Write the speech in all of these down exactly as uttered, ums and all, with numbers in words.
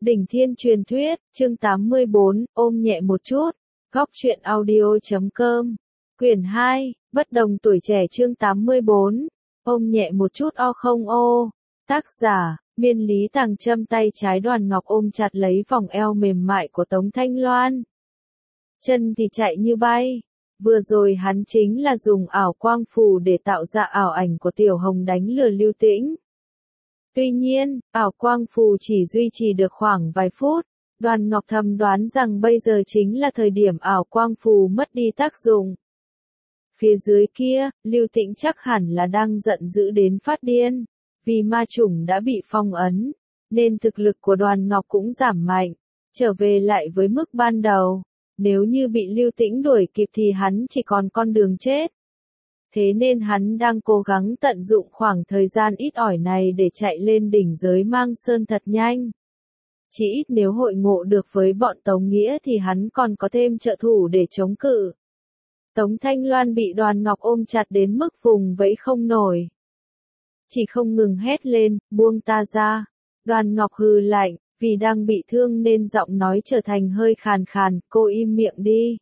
Đỉnh Thiên Truyền Thuyết, chương tám mươi bốn, ôm nhẹ một chút. Góc truyện audio chấm com. Quyển hai, Bất đồng tuổi trẻ chương tám mươi bốn. Ôm nhẹ một chút o không ô. Tác giả, Miên Lý Tàng Châm tay trái Đoàn Ngọc ôm chặt lấy vòng eo mềm mại của Tống Thanh Loan. Chân thì chạy như bay. Vừa rồi hắn chính là dùng ảo quang phù để tạo ra ảo ảnh của Tiểu Hồng đánh lừa Lưu Tĩnh. Tuy nhiên, ảo quang phù chỉ duy trì được khoảng vài phút, Đoàn Ngọc thầm đoán rằng bây giờ chính là thời điểm ảo quang phù mất đi tác dụng. Phía dưới kia, Lưu Tĩnh chắc hẳn là đang giận dữ đến phát điên, vì ma chủng đã bị phong ấn, nên thực lực của Đoàn Ngọc cũng giảm mạnh, trở về lại với mức ban đầu. Nếu như bị Lưu Tĩnh đuổi kịp thì hắn chỉ còn con đường chết. Thế nên hắn đang cố gắng tận dụng khoảng thời gian ít ỏi này để chạy lên đỉnh giới Mang Sơn thật nhanh. Chỉ ít nếu hội ngộ được với bọn Tống Nghĩa thì hắn còn có thêm trợ thủ để chống cự. Tống Thanh Loan bị Đoàn Ngọc ôm chặt đến mức vùng vẫy không nổi. Chỉ không ngừng hét lên, buông ta ra. Đoàn Ngọc hừ lạnh, vì đang bị thương nên giọng nói trở thành hơi khàn khàn, cô im miệng đi.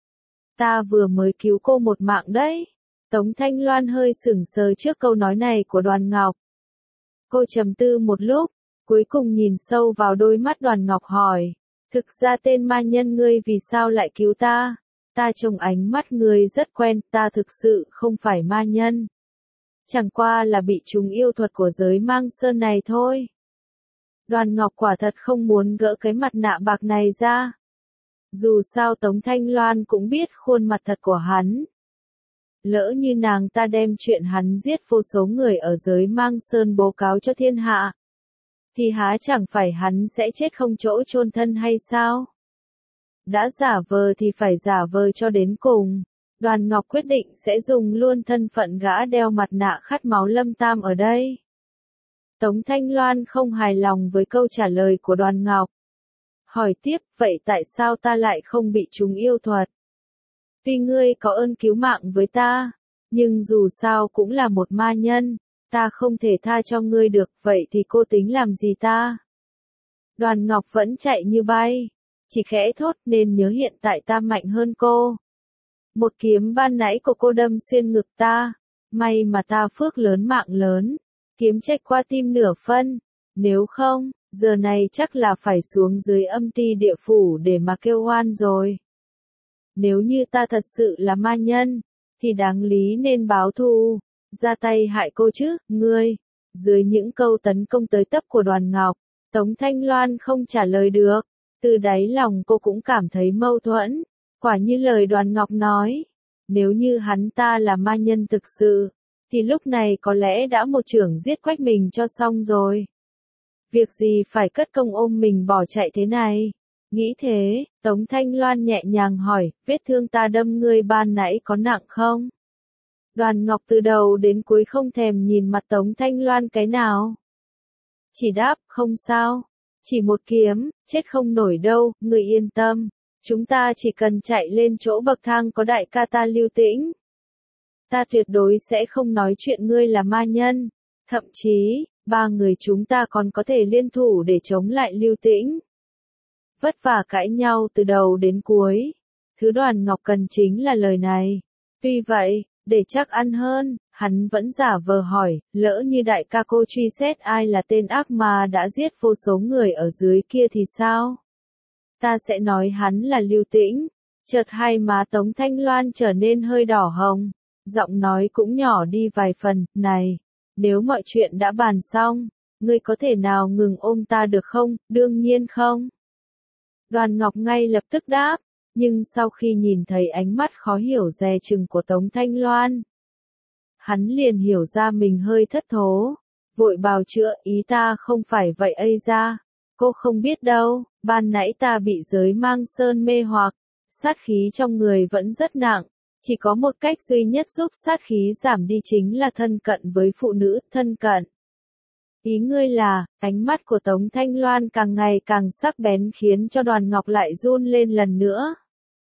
Ta vừa mới cứu cô một mạng đấy. Tống Thanh Loan hơi sửng sờ trước câu nói này của Đoàn Ngọc. Cô trầm tư một lúc, cuối cùng nhìn sâu vào đôi mắt Đoàn Ngọc hỏi, thực ra tên ma nhân ngươi vì sao lại cứu ta? Ta trông ánh mắt ngươi rất quen, ta thực sự không phải ma nhân. Chẳng qua là bị trúng yêu thuật của giới Mang Sơn này thôi. Đoàn Ngọc quả thật không muốn gỡ cái mặt nạ bạc này ra. Dù sao Tống Thanh Loan cũng biết khuôn mặt thật của hắn. Lỡ như nàng ta đem chuyện hắn giết vô số người ở giới Mang Sơn báo cáo cho thiên hạ, thì há chẳng phải hắn sẽ chết không chỗ chôn thân hay sao? Đã giả vờ thì phải giả vờ cho đến cùng. Đoàn Ngọc quyết định sẽ dùng luôn thân phận gã đeo mặt nạ khát máu Lâm Tam ở đây. Tống Thanh Loan không hài lòng với câu trả lời của Đoàn Ngọc. Hỏi tiếp, vậy tại sao ta lại không bị trúng yêu thuật? Tuy ngươi có ơn cứu mạng với ta, nhưng dù sao cũng là một ma nhân, ta không thể tha cho ngươi được, vậy thì cô tính làm gì ta? Đoàn Ngọc vẫn chạy như bay, chỉ khẽ thốt nên nhớ hiện tại ta mạnh hơn cô. Một kiếm ban nãy của cô đâm xuyên ngực ta, may mà ta phước lớn mạng lớn, kiếm chạch qua tim nửa phân, nếu không, giờ này chắc là phải xuống dưới âm ti địa phủ để mà kêu oan rồi. Nếu như ta thật sự là ma nhân, thì đáng lý nên báo thù, ra tay hại cô chứ, ngươi. Dưới những câu tấn công tới tấp của Đoàn Ngọc, Tống Thanh Loan không trả lời được, từ đáy lòng cô cũng cảm thấy mâu thuẫn, quả như lời Đoàn Ngọc nói, nếu như hắn ta là ma nhân thực sự, thì lúc này có lẽ đã một chưởng giết Quách mình cho xong rồi. Việc gì phải cất công ôm mình bỏ chạy thế này? Nghĩ thế, Tống Thanh Loan nhẹ nhàng hỏi, vết thương ta đâm ngươi ban nãy có nặng không? Đoàn Ngọc từ đầu đến cuối không thèm nhìn mặt Tống Thanh Loan cái nào. Chỉ đáp, không sao. Chỉ một kiếm, chết không nổi đâu, ngươi yên tâm. Chúng ta chỉ cần chạy lên chỗ bậc thang có đại ca ta Lưu Tĩnh. Ta tuyệt đối sẽ không nói chuyện ngươi là ma nhân. Thậm chí, ba người chúng ta còn có thể liên thủ để chống lại Lưu Tĩnh. Vất vả cãi nhau từ đầu đến cuối. Thứ Đoàn Ngọc cần chính là lời này. Tuy vậy, để chắc ăn hơn, hắn vẫn giả vờ hỏi, lỡ như đại ca cô truy xét ai là tên ác ma đã giết vô số người ở dưới kia thì sao? Ta sẽ nói hắn là Lưu Tĩnh. Chợt hai má Tống Thanh Loan trở nên hơi đỏ hồng, giọng nói cũng nhỏ đi vài phần, này, nếu mọi chuyện đã bàn xong, ngươi có thể nào ngừng ôm ta được không? Đương nhiên không. Đoàn Ngọc ngay lập tức đáp, nhưng sau khi nhìn thấy ánh mắt khó hiểu dè chừng của Tống Thanh Loan, hắn liền hiểu ra mình hơi thất thố, vội bào chữa, ý ta không phải vậy ây ra, cô không biết đâu, ban nãy ta bị giới Mang Sơn mê hoặc, sát khí trong người vẫn rất nặng, chỉ có một cách duy nhất giúp sát khí giảm đi chính là thân cận với phụ nữ, thân cận. Ý ngươi là, ánh mắt của Tống Thanh Loan càng ngày càng sắc bén khiến cho Đoàn Ngọc lại run lên lần nữa.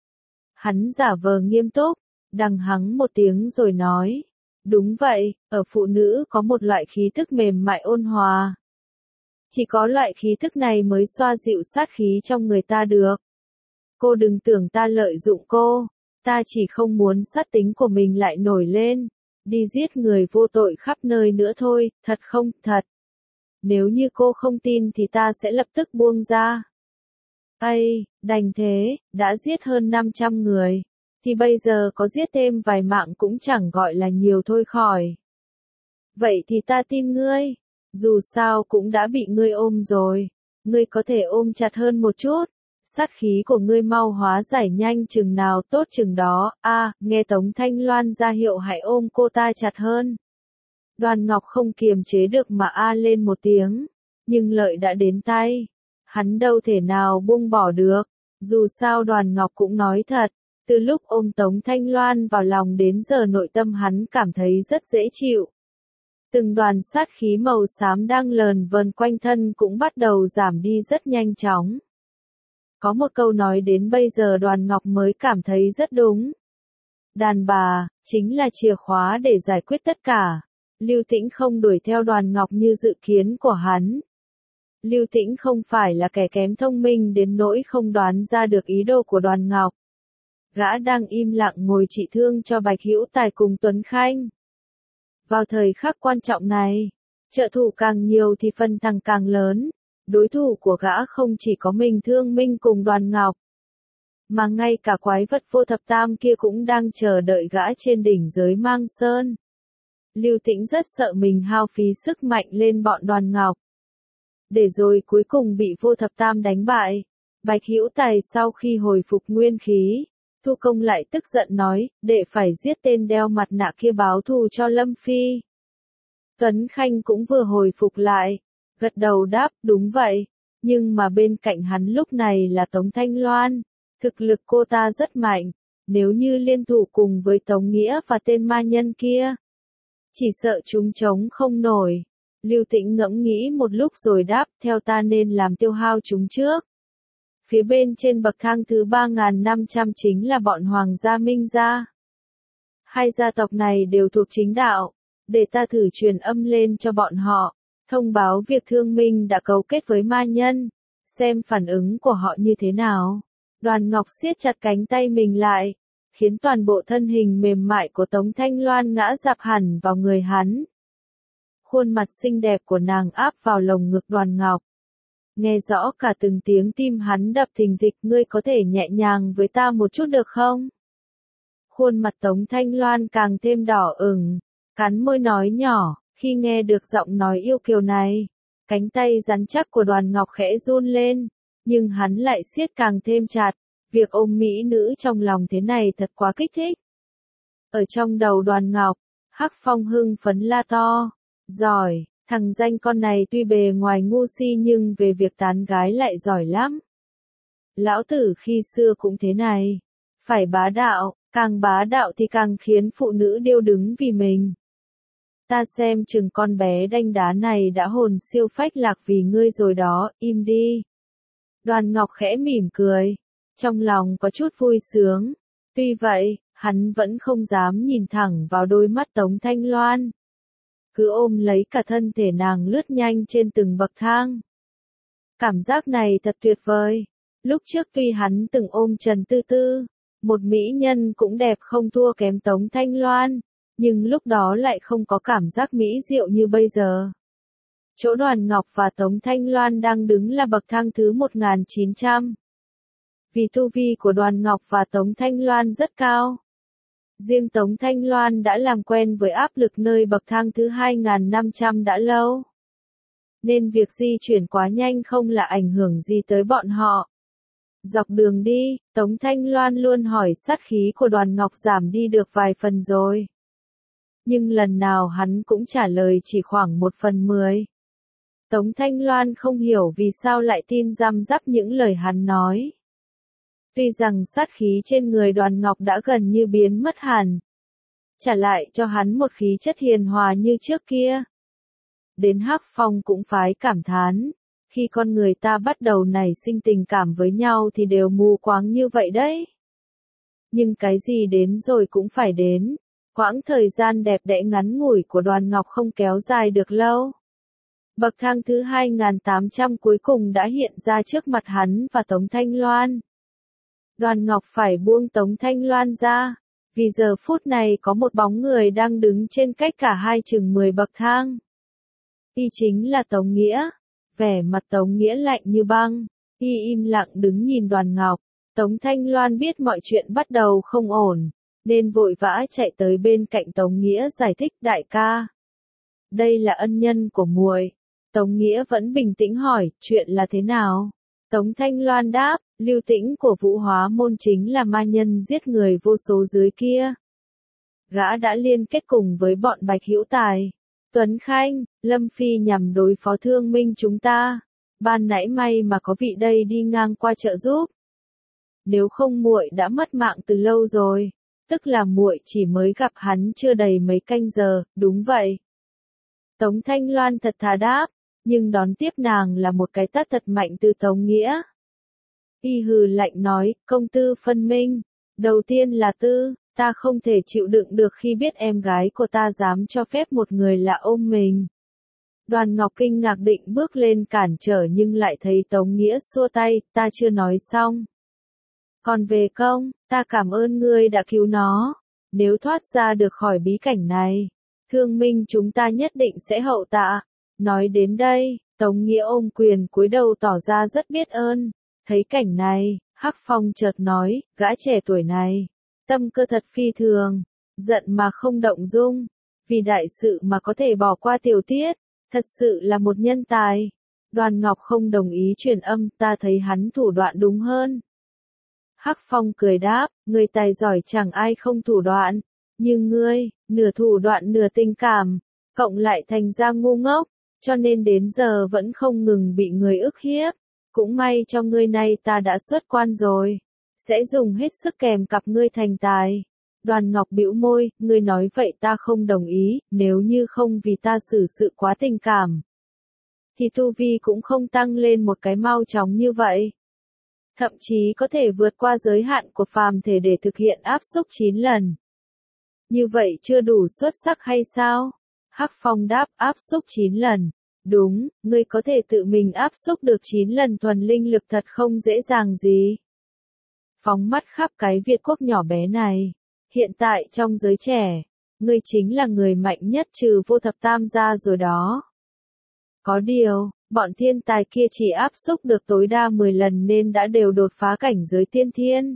Hắn giả vờ nghiêm túc, đằng hắng một tiếng rồi nói, đúng vậy, ở phụ nữ có một loại khí thức mềm mại ôn hòa. Chỉ có loại khí thức này mới xoa dịu sát khí trong người ta được. Cô đừng tưởng ta lợi dụng cô, ta chỉ không muốn sát tính của mình lại nổi lên, đi giết người vô tội khắp nơi nữa thôi, thật không, thật. Nếu như cô không tin thì ta sẽ lập tức buông ra. Ây, đành thế, đã giết hơn năm trăm người, thì bây giờ có giết thêm vài mạng cũng chẳng gọi là nhiều thôi khỏi. Vậy thì ta tin ngươi, dù sao cũng đã bị ngươi ôm rồi, ngươi có thể ôm chặt hơn một chút, sát khí của ngươi mau hóa giải nhanh chừng nào tốt chừng đó. A, à, nghe Tống Thanh Loan ra hiệu hãy ôm cô ta chặt hơn. Đoàn Ngọc không kiềm chế được mà a lên một tiếng, nhưng lợi đã đến tay, hắn đâu thể nào buông bỏ được, dù sao Đoàn Ngọc cũng nói thật, từ lúc ôm Tống Thanh Loan vào lòng đến giờ nội tâm hắn cảm thấy rất dễ chịu. Từng đoàn sát khí màu xám đang lờn vờn quanh thân cũng bắt đầu giảm đi rất nhanh chóng. Có một câu nói đến bây giờ Đoàn Ngọc mới cảm thấy rất đúng. Đàn bà, chính là chìa khóa để giải quyết tất cả. Lưu Tĩnh không đuổi theo Đoàn Ngọc như dự kiến của hắn. Lưu Tĩnh không phải là kẻ kém thông minh đến nỗi không đoán ra được ý đồ của Đoàn Ngọc. Gã đang im lặng ngồi trị thương cho Bạch Hữu Tài cùng Tuấn Khanh. Vào thời khắc quan trọng này, trợ thủ càng nhiều thì phần thắng càng lớn. Đối thủ của gã không chỉ có mình Thương Minh cùng Đoàn Ngọc, mà ngay cả quái vật vô thập tam kia cũng đang chờ đợi gã trên đỉnh giới Mang Sơn. Lưu Tĩnh rất sợ mình hao phí sức mạnh lên bọn Đoàn Ngọc, để rồi cuối cùng bị vô thập tam đánh bại. Bạch Hữu Tài sau khi hồi phục nguyên khí, Thu Công lại tức giận nói, đệ phải giết tên đeo mặt nạ kia báo thù cho Lâm Phi. Tuấn Khanh cũng vừa hồi phục lại, gật đầu đáp, đúng vậy, nhưng mà bên cạnh hắn lúc này là Tống Thanh Loan, thực lực cô ta rất mạnh, nếu như liên thủ cùng với Tống Nghĩa và tên ma nhân kia, chỉ sợ chúng chống không nổi. Lưu Tĩnh ngẫm nghĩ một lúc rồi đáp, theo ta nên làm tiêu hao chúng trước. Phía bên trên bậc thang thứ ba nghìn năm trăm chính là bọn Hoàng gia Minh gia. Hai gia tộc này đều thuộc chính đạo, để ta thử truyền âm lên cho bọn họ, thông báo việc Thương Minh đã cấu kết với ma nhân, xem phản ứng của họ như thế nào. Đoàn Ngọc siết chặt cánh tay mình lại, khiến toàn bộ thân hình mềm mại của Tống Thanh Loan ngã dạp hẳn vào người hắn. Khuôn mặt xinh đẹp của nàng áp vào lồng ngực Đoàn Ngọc. Nghe rõ cả từng tiếng tim hắn đập thình thịch, ngươi có thể nhẹ nhàng với ta một chút được không? Khuôn mặt Tống Thanh Loan càng thêm đỏ ửng, cắn môi nói nhỏ, khi nghe được giọng nói yêu kiều này, cánh tay rắn chắc của Đoàn Ngọc khẽ run lên, nhưng hắn lại siết càng thêm chặt, việc ôm mỹ nữ trong lòng thế này thật quá kích thích. Ở trong đầu Đoàn Ngọc, Hắc Phong hưng phấn la to, giỏi, thằng danh con này tuy bề ngoài ngu si nhưng về việc tán gái lại giỏi lắm. Lão tử khi xưa cũng thế này, phải bá đạo, càng bá đạo thì càng khiến phụ nữ điêu đứng vì mình. Ta xem chừng con bé đanh đá này đã hồn siêu phách lạc vì ngươi rồi đó, im đi. Đoàn Ngọc khẽ mỉm cười, trong lòng có chút vui sướng. Tuy vậy, hắn vẫn không dám nhìn thẳng vào đôi mắt Tống Thanh Loan. Cứ ôm lấy cả thân thể nàng lướt nhanh trên từng bậc thang. Cảm giác này thật tuyệt vời. Lúc trước tuy hắn từng ôm Trần Tư Tư, một mỹ nhân cũng đẹp không thua kém Tống Thanh Loan, nhưng lúc đó lại không có cảm giác mỹ diệu như bây giờ. Chỗ Đoàn Ngọc và Tống Thanh Loan đang đứng là bậc thang thứ một nghìn chín trăm. Vì tu vi của Đoàn Ngọc và Tống Thanh Loan rất cao. Riêng Tống Thanh Loan đã làm quen với áp lực nơi bậc thang thứ hai nghìn năm trăm đã lâu. Nên việc di chuyển quá nhanh không là ảnh hưởng gì tới bọn họ. Dọc đường đi, Tống Thanh Loan luôn hỏi sát khí của Đoàn Ngọc giảm đi được vài phần rồi. Nhưng lần nào hắn cũng trả lời chỉ khoảng một phần mười. Tống Thanh Loan không hiểu vì sao lại tin răm rắp những lời hắn nói. Tuy rằng sát khí trên người Đoàn Ngọc đã gần như biến mất hẳn, trả lại cho hắn một khí chất hiền hòa như trước kia. Đến Hắc Phong cũng phái cảm thán, khi con người ta bắt đầu nảy sinh tình cảm với nhau thì đều mù quáng như vậy đấy. Nhưng cái gì đến rồi cũng phải đến, quãng thời gian đẹp đẽ ngắn ngủi của Đoàn Ngọc không kéo dài được lâu. Bậc thang thứ hai nghìn tám trăm cuối cùng đã hiện ra trước mặt hắn và Tống Thanh Loan. Đoàn Ngọc phải buông Tống Thanh Loan ra, vì giờ phút này có một bóng người đang đứng trên cách cả hai chừng mười bậc thang. Y chính là Tống Nghĩa. Vẻ mặt Tống Nghĩa lạnh như băng, y im lặng đứng nhìn Đoàn Ngọc. Tống Thanh Loan biết mọi chuyện bắt đầu không ổn, nên vội vã chạy tới bên cạnh Tống Nghĩa giải thích, đại ca. Đây là ân nhân của muội. Tống Nghĩa vẫn bình tĩnh hỏi, chuyện là thế nào? Tống Thanh Loan đáp, Lưu Tĩnh của Vũ Hóa Môn chính là ma nhân giết người vô số dưới kia. Gã đã liên kết cùng với bọn Bạch Hữu Tài, Tuấn Khanh, Lâm Phi nhằm đối phó Thương Minh chúng ta. Ban nãy may mà có vị đây đi ngang qua trợ giúp. Nếu không muội đã mất mạng từ lâu rồi. Tức là muội chỉ mới gặp hắn chưa đầy mấy canh giờ, đúng vậy. Tống Thanh Loan thật thà đáp, nhưng đón tiếp nàng là một cái tát thật mạnh từ Tống Nghĩa. Y hừ lạnh nói, công tư phân minh. Đầu tiên là tư, ta không thể chịu đựng được khi biết em gái của ta dám cho phép một người lạ ôm mình. Đoàn Ngọc kinh ngạc định bước lên cản trở nhưng lại thấy Tống Nghĩa xua tay, ta chưa nói xong. Còn về công, ta cảm ơn ngươi đã cứu nó. Nếu thoát ra được khỏi bí cảnh này, Thương Minh chúng ta nhất định sẽ hậu tạ. Nói đến đây, Tống Nghĩa ôm quyền cúi đầu tỏ ra rất biết ơn. Thấy cảnh này, Hắc Phong chợt nói, gã trẻ tuổi này, tâm cơ thật phi thường, giận mà không động dung, vì đại sự mà có thể bỏ qua tiểu tiết, thật sự là một nhân tài. Đoàn Ngọc không đồng ý truyền âm, ta thấy hắn thủ đoạn đúng hơn. Hắc Phong cười đáp, người tài giỏi chẳng ai không thủ đoạn, nhưng ngươi, nửa thủ đoạn nửa tình cảm, cộng lại thành ra ngu ngốc, cho nên đến giờ vẫn không ngừng bị người ức hiếp. Cũng may cho ngươi nay ta đã xuất quan rồi, sẽ dùng hết sức kèm cặp ngươi thành tài. Đoàn Ngọc bĩu môi, ngươi nói vậy ta không đồng ý, nếu như không vì ta xử sự quá tình cảm, thì tu vi cũng không tăng lên một cái mau chóng như vậy. Thậm chí có thể vượt qua giới hạn của phàm thể để thực hiện áp xúc chín lần. Như vậy chưa đủ xuất sắc hay sao? Hắc Phong đáp, áp xúc chín lần. Đúng, ngươi có thể tự mình áp xúc được chín lần thuần linh lực thật không dễ dàng gì. Phóng mắt khắp cái Việt quốc nhỏ bé này. Hiện tại trong giới trẻ, ngươi chính là người mạnh nhất trừ Vô Thập Tam gia rồi đó. Có điều, bọn thiên tài kia chỉ áp xúc được tối đa mười lần nên đã đều đột phá cảnh giới tiên thiên.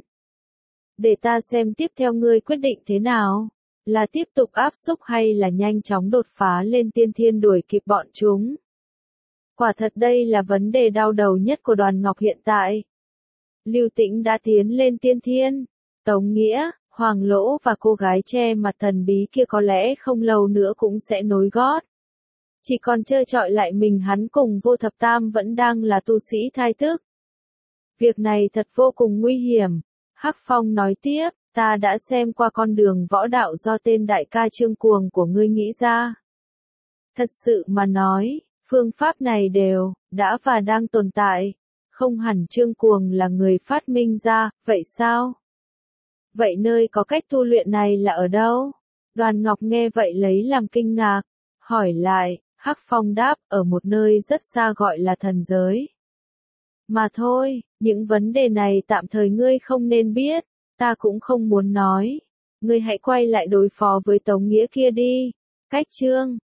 Để ta xem tiếp theo ngươi quyết định thế nào, là tiếp tục áp xúc hay là nhanh chóng đột phá lên tiên thiên đuổi kịp bọn chúng. Quả thật đây là vấn đề đau đầu nhất của Đoàn Ngọc hiện tại. Lưu Tĩnh đã tiến lên tiên thiên, Tống Nghĩa, Hoàng Lỗ và cô gái che mặt thần bí kia có lẽ không lâu nữa cũng sẽ nối gót. Chỉ còn chơi chọi lại mình hắn cùng Vô Thập Tam vẫn đang là tu sĩ thai tức. Việc này thật vô cùng nguy hiểm. Hắc Phong nói tiếp, ta đã xem qua con đường võ đạo do tên đại ca Trương Cuồng của ngươi nghĩ ra. Thật sự mà nói, phương pháp này đều, đã và đang tồn tại. Không hẳn Trương Cuồng là người phát minh ra, vậy sao? Vậy nơi có cách tu luyện này là ở đâu? Đoàn Ngọc nghe vậy lấy làm kinh ngạc, hỏi lại. Hắc Phong đáp, ở một nơi rất xa gọi là thần giới. Mà thôi, những vấn đề này tạm thời ngươi không nên biết, ta cũng không muốn nói. Ngươi hãy quay lại đối phó với Tống Nghĩa kia đi. Cách chương